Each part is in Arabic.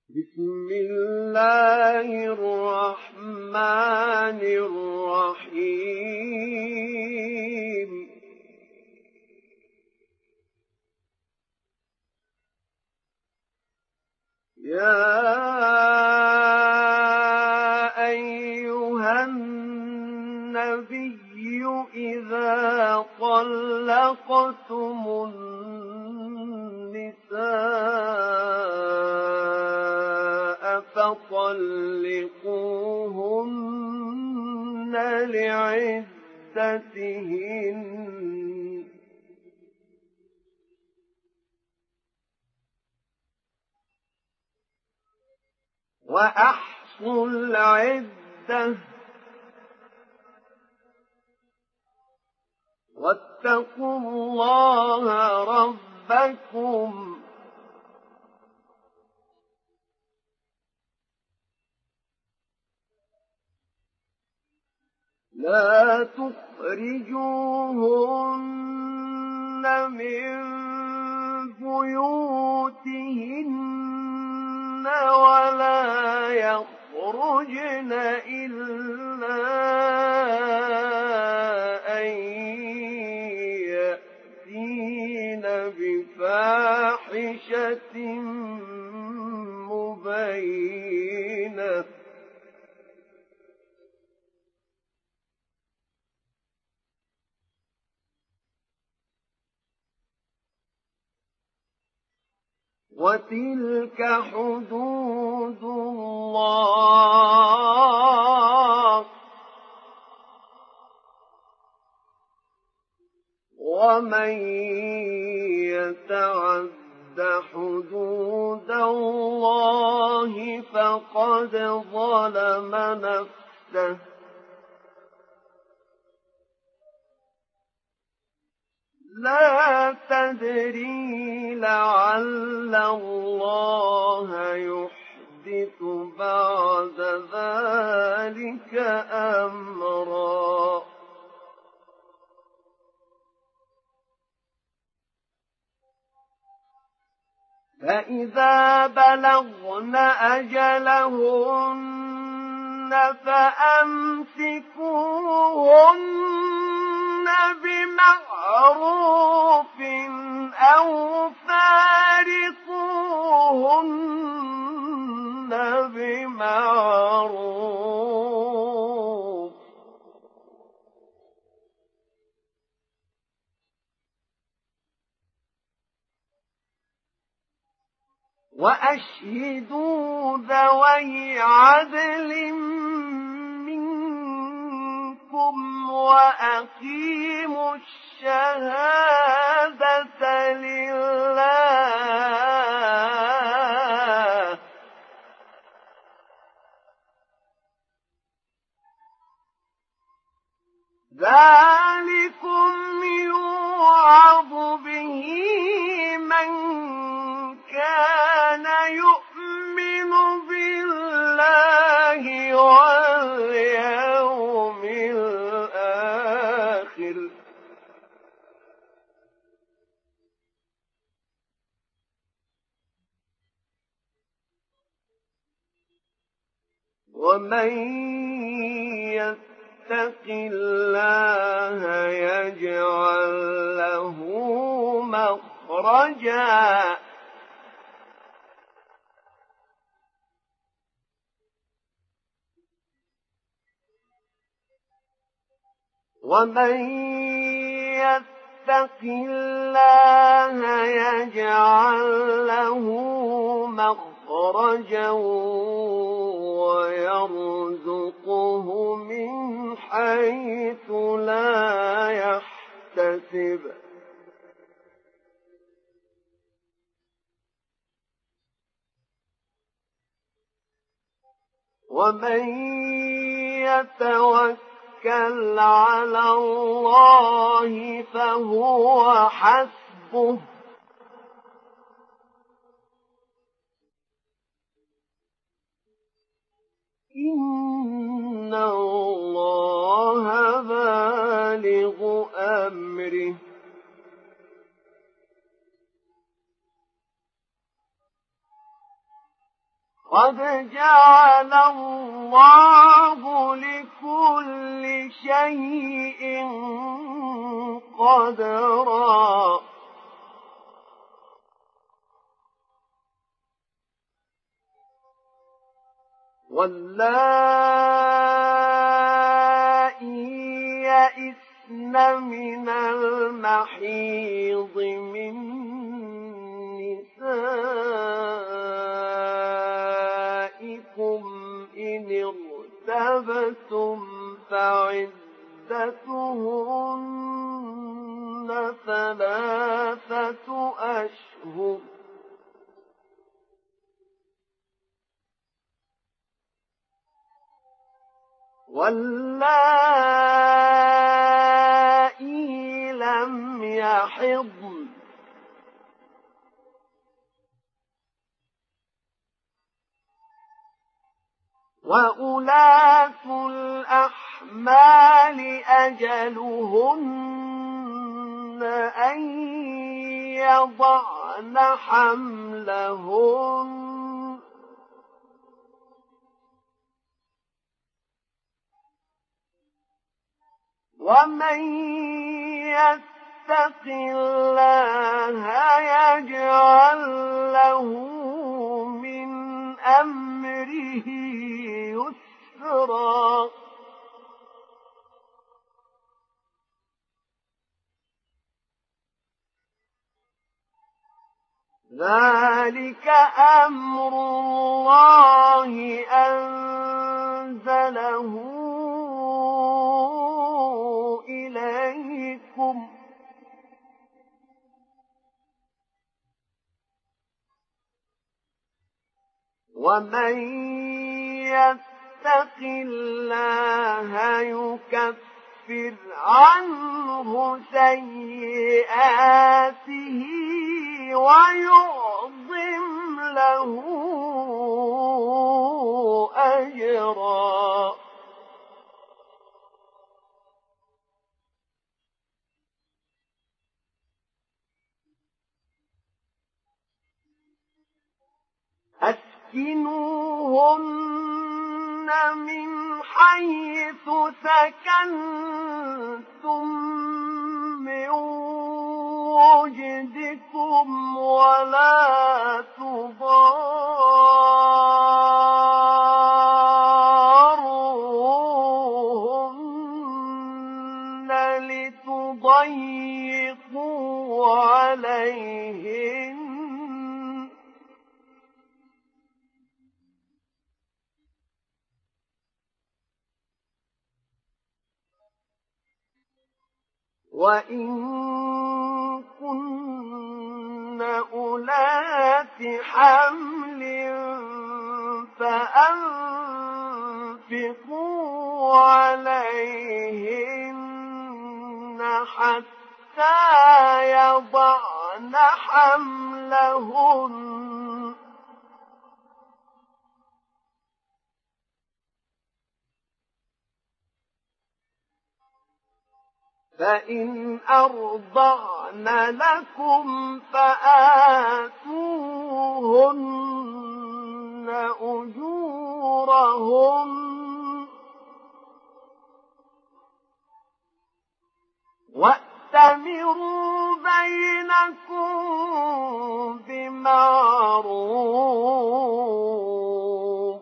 بسم الله الرحمن الرحيم يا أيها النبي إذا طلقتم النساء فطلقوهن لعدتهن وأحصوا العدة واتقوا الله ربكم لا تخرجوهن من بيوتهن ولا يخرجن إلا أن يأتين بفاحشة مبينة وتلك حدود الله ومن يتعد حدود الله فقد ظلم نفسه لا تدري لعل الله يحدث بعد ذلك أمرا فإذا بلغن أجلهن فأمسكوهن بمعروف أو فارقوهن بمعروف وأشهدوا ذوي عدل منكم وأقيموا الشهادة لله ذلكم يوعظ به من كان يؤمن بالله واليوم الآخر ومن يتق الله يجعل له مخرجا ومن يتق الله يجعل له مخرجا ويرزقه من حيث لا يحتسب ومن يتوكل على الله فهو حسبه إن الله بالغ أمره قد جعل الله لكل شيء قدرا واللائي يئسن من المحيض من نسائكم إن ارتبتم فعدتهن 3 أشهر واللائي لم يحضن وأولاة الأحمال أجلهن أن يضعن حملهن ومن يتق الله يجعل له من أمره يسرا ذلك أمر الله أنزله إليكم ومن يتق الله يكفر عنه سيئاته ويعظم له أجرا أسكنوهن من حيث سكنتم من وجدكم ولا تضاروهن لتضيقوا عليهن وإن كن أولات حمل فأنفقوا عليهن حتى يضعن حملهن فإن أرضعن لكم فآتوهن أجورهن وأتمروا بينكم بمعروف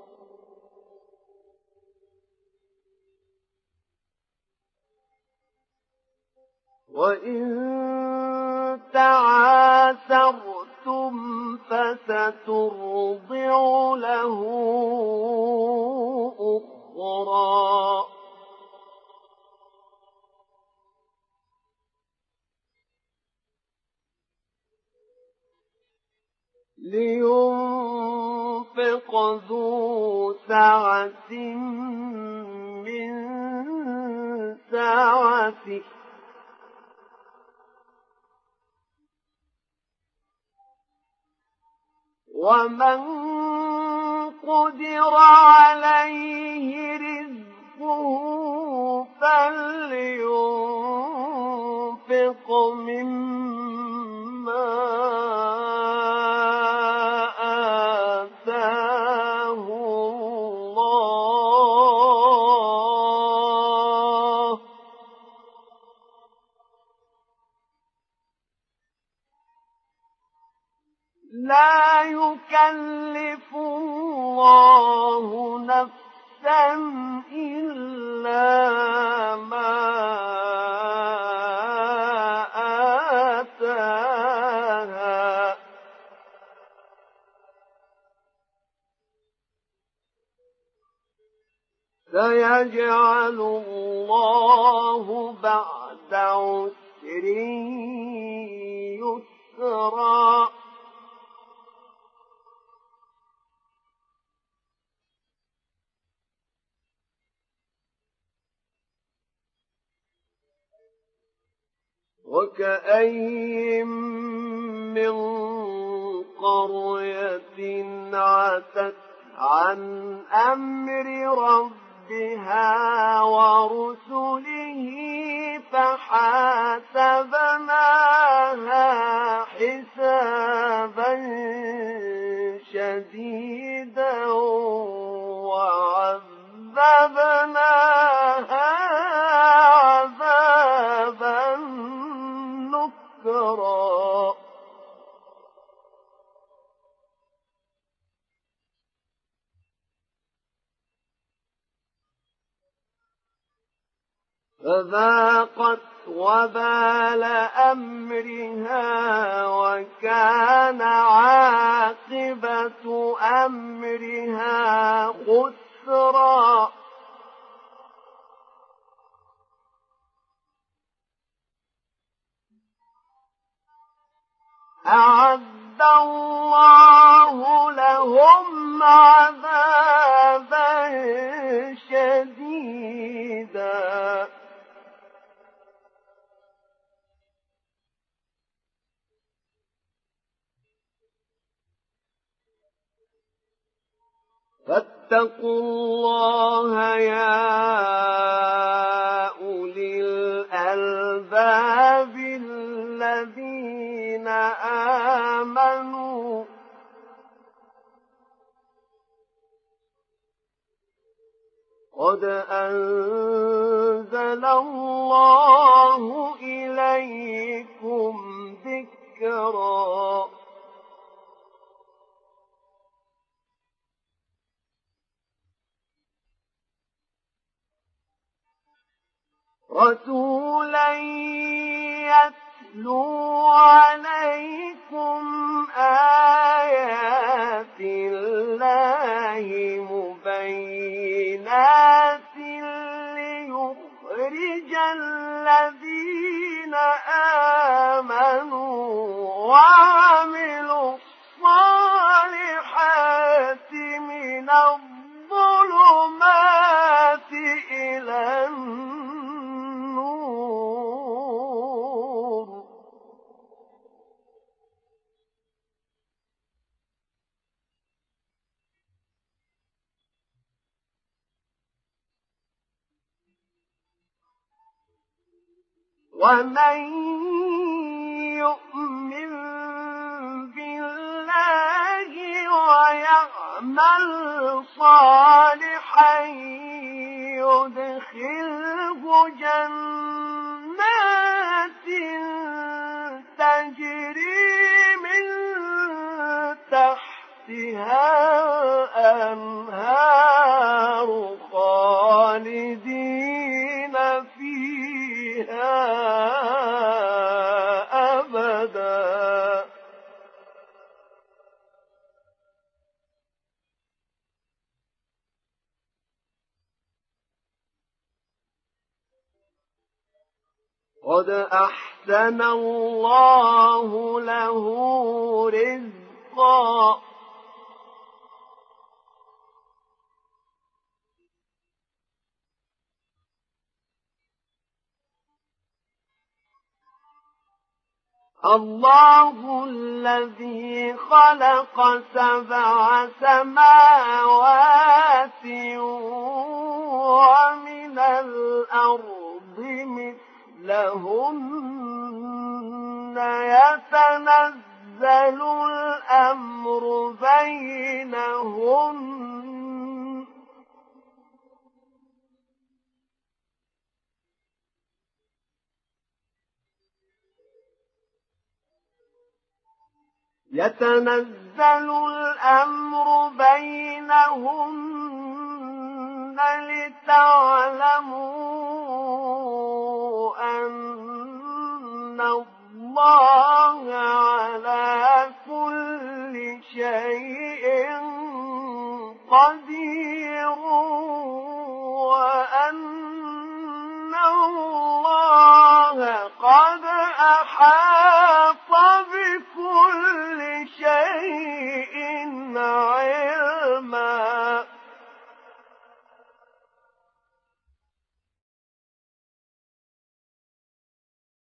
وإن تعاثرتم فسترضع له أخرى لينفق ذو سعة من سعته ومن قدر عليه رزقه فلينفق مما آتاه الله نفسا إلا ما آتاها سيجعل الله بعد عسر يسرا وكأين من قرية عتت عن أمر ربها ورسله فحاسبناها حسابا شديدا وعذبناها عذابا نكرا فذاقت وبال أمرها وكان عاقبة أمرها خسرا أعد الله لهم عذابا شديدا فاتقوا الله يا أولي الألباب الذين آمنوا قد أنزل الله إليكم ذكرا رسولا يتلو عليكم آيات الله مبينات ليخرج الذين آمنوا وعملوا الصالحات من الظلمات إلى النور ومن يؤمن بالله ويعمل صالحا يدخله جنات تجري من تحتها الأنهار خالدين فيها أبدا قد أحسن الله له رزقا الله الذي خلق 7 سماوات ومن الأرض مثلهن يتنزل الأمر بينهن يُنَزَّلُ الْأَمْرُ بَيْنَهُنَّ لِتَعْلَمُوا أَنَّ اللَّهَ